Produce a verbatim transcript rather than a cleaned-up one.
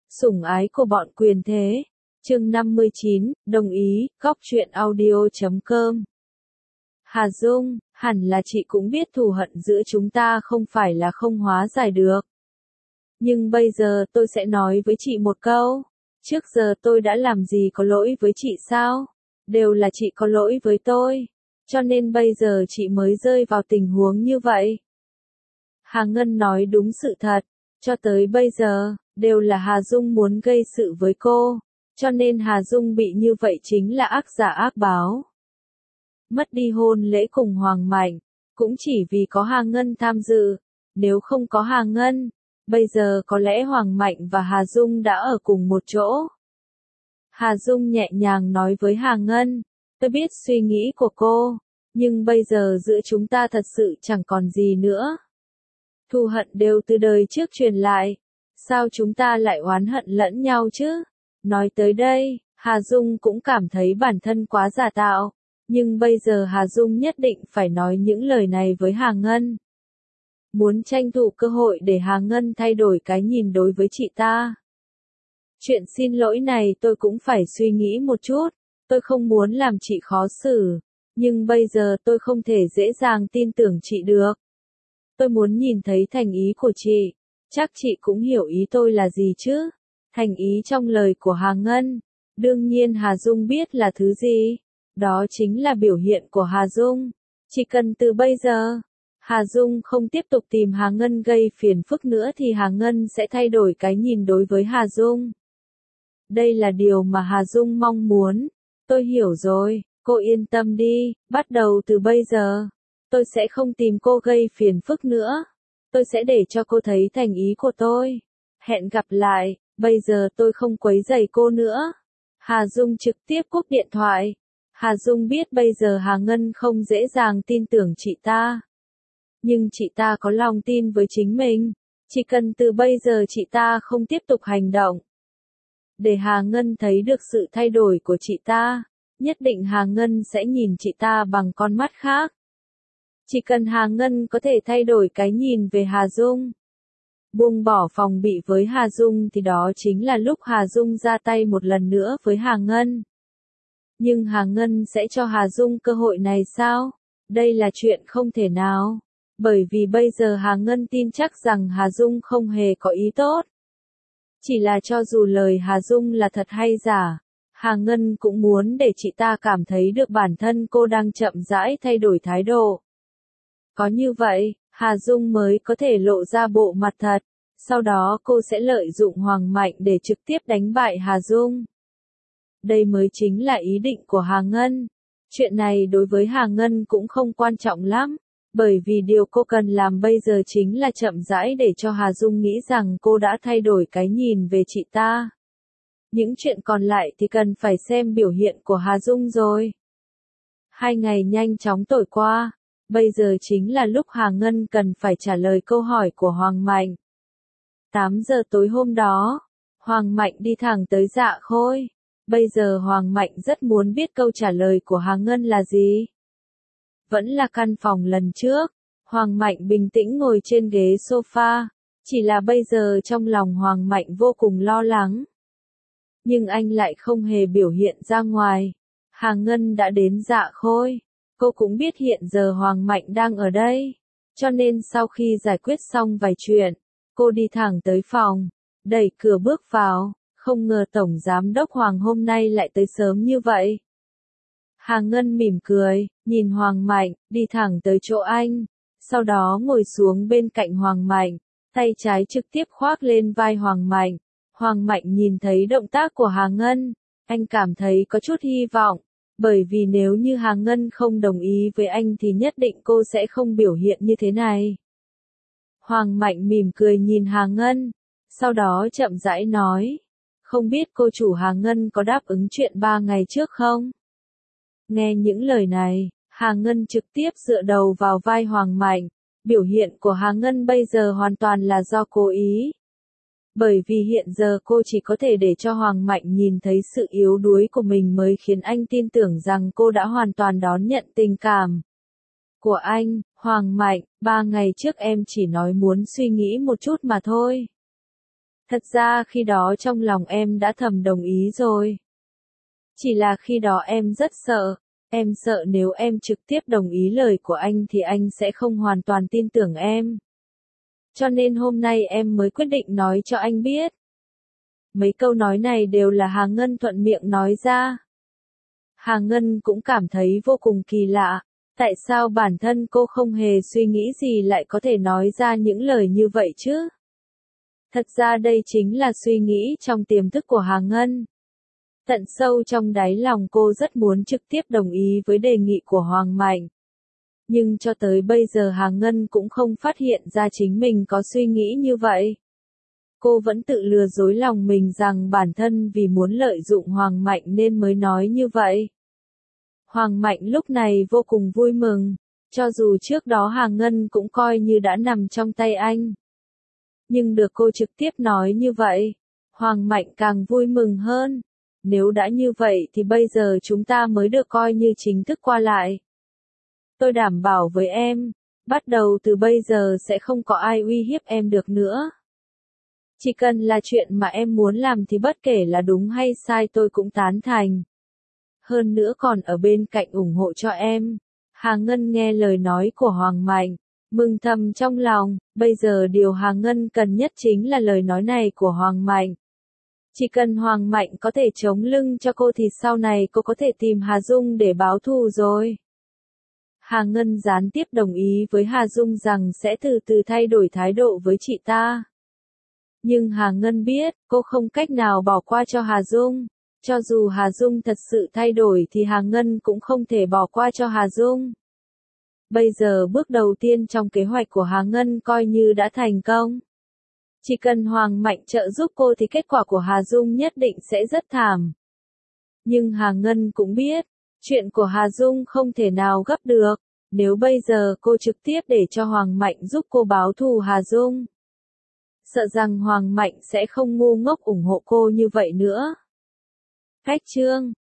Sủng ái của bọn quyền thế. Chương năm mươi chín, đồng ý, góc truyện audio chấm com. Hà Dung, hẳn là chị cũng biết thù hận giữa chúng ta không phải là không hóa giải được. Nhưng bây giờ tôi sẽ nói với chị một câu. Trước giờ tôi đã làm gì có lỗi với chị sao? Đều là chị có lỗi với tôi. Cho nên bây giờ chị mới rơi vào tình huống như vậy. Hà Ngân nói đúng sự thật. Cho tới bây giờ, đều là Hà Dung muốn gây sự với cô. Cho nên Hà Dung bị như vậy chính là ác giả ác báo. Mất đi hôn lễ cùng Hoàng Mạnh, cũng chỉ vì có Hà Ngân tham dự. Nếu không có Hà Ngân, bây giờ có lẽ Hoàng Mạnh và Hà Dung đã ở cùng một chỗ. Hà Dung nhẹ nhàng nói với Hà Ngân, tôi biết suy nghĩ của cô, nhưng bây giờ giữa chúng ta thật sự chẳng còn gì nữa. Thù hận đều từ đời trước truyền lại, sao chúng ta lại oán hận lẫn nhau chứ? Nói tới đây, Hà Dung cũng cảm thấy bản thân quá giả tạo, nhưng bây giờ Hà Dung nhất định phải nói những lời này với Hà Ngân. Muốn tranh thủ cơ hội để Hà Ngân thay đổi cái nhìn đối với chị ta. Chuyện xin lỗi này tôi cũng phải suy nghĩ một chút, tôi không muốn làm chị khó xử, nhưng bây giờ tôi không thể dễ dàng tin tưởng chị được. Tôi muốn nhìn thấy thành ý của chị, chắc chị cũng hiểu ý tôi là gì chứ. Thành ý trong lời của Hà Ngân, đương nhiên Hà Dung biết là thứ gì, đó chính là biểu hiện của Hà Dung. Chỉ cần từ bây giờ, Hà Dung không tiếp tục tìm Hà Ngân gây phiền phức nữa thì Hà Ngân sẽ thay đổi cái nhìn đối với Hà Dung. Đây là điều mà Hà Dung mong muốn. Tôi hiểu rồi, cô yên tâm đi, bắt đầu từ bây giờ, tôi sẽ không tìm cô gây phiền phức nữa. Tôi sẽ để cho cô thấy thành ý của tôi. Hẹn gặp lại, bây giờ tôi không quấy rầy cô nữa. Hà Dung trực tiếp cúp điện thoại. Hà Dung biết bây giờ Hà Ngân không dễ dàng tin tưởng chị ta. Nhưng chị ta có lòng tin với chính mình. Chỉ cần từ bây giờ chị ta không tiếp tục hành động. Để Hà Ngân thấy được sự thay đổi của chị ta, nhất định Hà Ngân sẽ nhìn chị ta bằng con mắt khác. Chỉ cần Hà Ngân có thể thay đổi cái nhìn về Hà Dung, buông bỏ phòng bị với Hà Dung thì đó chính là lúc Hà Dung ra tay một lần nữa với Hà Ngân. Nhưng Hà Ngân sẽ cho Hà Dung cơ hội này sao? Đây là chuyện không thể nào. Bởi vì bây giờ Hà Ngân tin chắc rằng Hà Dung không hề có ý tốt. Chỉ là cho dù lời Hà Dung là thật hay giả, Hà Ngân cũng muốn để chị ta cảm thấy được bản thân cô đang chậm rãi thay đổi thái độ. Có như vậy, Hà Dung mới có thể lộ ra bộ mặt thật, sau đó cô sẽ lợi dụng Hoàng Mạnh để trực tiếp đánh bại Hà Dung. Đây mới chính là ý định của Hà Ngân. Chuyện này đối với Hà Ngân cũng không quan trọng lắm, bởi vì điều cô cần làm bây giờ chính là chậm rãi để cho Hà Dung nghĩ rằng cô đã thay đổi cái nhìn về chị ta. Những chuyện còn lại thì cần phải xem biểu hiện của Hà Dung rồi. Hai ngày nhanh chóng trôi qua. Bây giờ chính là lúc Hà Ngân cần phải trả lời câu hỏi của Hoàng Mạnh. tám giờ tối hôm đó, Hoàng Mạnh đi thẳng tới Dạ Khôi. Bây giờ Hoàng Mạnh rất muốn biết câu trả lời của Hà Ngân là gì. Vẫn là căn phòng lần trước, Hoàng Mạnh bình tĩnh ngồi trên ghế sofa, chỉ là bây giờ trong lòng Hoàng Mạnh vô cùng lo lắng. Nhưng anh lại không hề biểu hiện ra ngoài. Hà Ngân đã đến Dạ Khôi. Cô cũng biết hiện giờ Hoàng Mạnh đang ở đây. Cho nên sau khi giải quyết xong vài chuyện, cô đi thẳng tới phòng, đẩy cửa bước vào, không ngờ Tổng Giám đốc Hoàng hôm nay lại tới sớm như vậy. Hà Ngân mỉm cười, nhìn Hoàng Mạnh, đi thẳng tới chỗ anh, sau đó ngồi xuống bên cạnh Hoàng Mạnh, tay trái trực tiếp khoác lên vai Hoàng Mạnh. Hoàng Mạnh nhìn thấy động tác của Hà Ngân, anh cảm thấy có chút hy vọng. Bởi vì nếu như Hà Ngân không đồng ý với anh thì nhất định cô sẽ không biểu hiện như thế này. Hoàng Mạnh mỉm cười nhìn Hà Ngân, sau đó chậm rãi nói, không biết cô chủ Hà Ngân có đáp ứng chuyện ba ngày trước không? Nghe những lời này, Hà Ngân trực tiếp dựa đầu vào vai Hoàng Mạnh, biểu hiện của Hà Ngân bây giờ hoàn toàn là do cố ý. Bởi vì hiện giờ cô chỉ có thể để cho Hoàng Mạnh nhìn thấy sự yếu đuối của mình mới khiến anh tin tưởng rằng cô đã hoàn toàn đón nhận tình cảm của anh. Hoàng Mạnh, ba ngày trước em chỉ nói muốn suy nghĩ một chút mà thôi. Thật ra khi đó trong lòng em đã thầm đồng ý rồi. Chỉ là khi đó em rất sợ, em sợ nếu em trực tiếp đồng ý lời của anh thì anh sẽ không hoàn toàn tin tưởng em. Cho nên hôm nay em mới quyết định nói cho anh biết. Mấy câu nói này đều là Hà Ngân thuận miệng nói ra. Hà Ngân cũng cảm thấy vô cùng kỳ lạ, tại sao bản thân cô không hề suy nghĩ gì lại có thể nói ra những lời như vậy chứ? Thật ra đây chính là suy nghĩ trong tiềm thức của Hà Ngân. Tận sâu trong đáy lòng cô rất muốn trực tiếp đồng ý với đề nghị của Hoàng Mạnh. Nhưng cho tới bây giờ Hà Ngân cũng không phát hiện ra chính mình có suy nghĩ như vậy. Cô vẫn tự lừa dối lòng mình rằng bản thân vì muốn lợi dụng Hoàng Mạnh nên mới nói như vậy. Hoàng Mạnh lúc này vô cùng vui mừng, cho dù trước đó Hà Ngân cũng coi như đã nằm trong tay anh. Nhưng được cô trực tiếp nói như vậy, Hoàng Mạnh càng vui mừng hơn. Nếu đã như vậy thì bây giờ chúng ta mới được coi như chính thức qua lại. Tôi đảm bảo với em, bắt đầu từ bây giờ sẽ không có ai uy hiếp em được nữa. Chỉ cần là chuyện mà em muốn làm thì bất kể là đúng hay sai tôi cũng tán thành. Hơn nữa còn ở bên cạnh ủng hộ cho em. Hà Ngân nghe lời nói của Hoàng Mạnh, mừng thầm trong lòng, bây giờ điều Hà Ngân cần nhất chính là lời nói này của Hoàng Mạnh. Chỉ cần Hoàng Mạnh có thể chống lưng cho cô thì sau này cô có thể tìm Hà Dung để báo thù rồi. Hà Ngân gián tiếp đồng ý với Hà Dung rằng sẽ từ từ thay đổi thái độ với chị ta. Nhưng Hà Ngân biết, cô không cách nào bỏ qua cho Hà Dung. Cho dù Hà Dung thật sự thay đổi thì Hà Ngân cũng không thể bỏ qua cho Hà Dung. Bây giờ bước đầu tiên trong kế hoạch của Hà Ngân coi như đã thành công. Chỉ cần Hoàng Mạnh trợ giúp cô thì kết quả của Hà Dung nhất định sẽ rất thảm. Nhưng Hà Ngân cũng biết, chuyện của Hà Dung không thể nào gấp được, nếu bây giờ cô trực tiếp để cho Hoàng Mạnh giúp cô báo thù Hà Dung. Sợ rằng Hoàng Mạnh sẽ không ngu ngốc ủng hộ cô như vậy nữa. Khách chương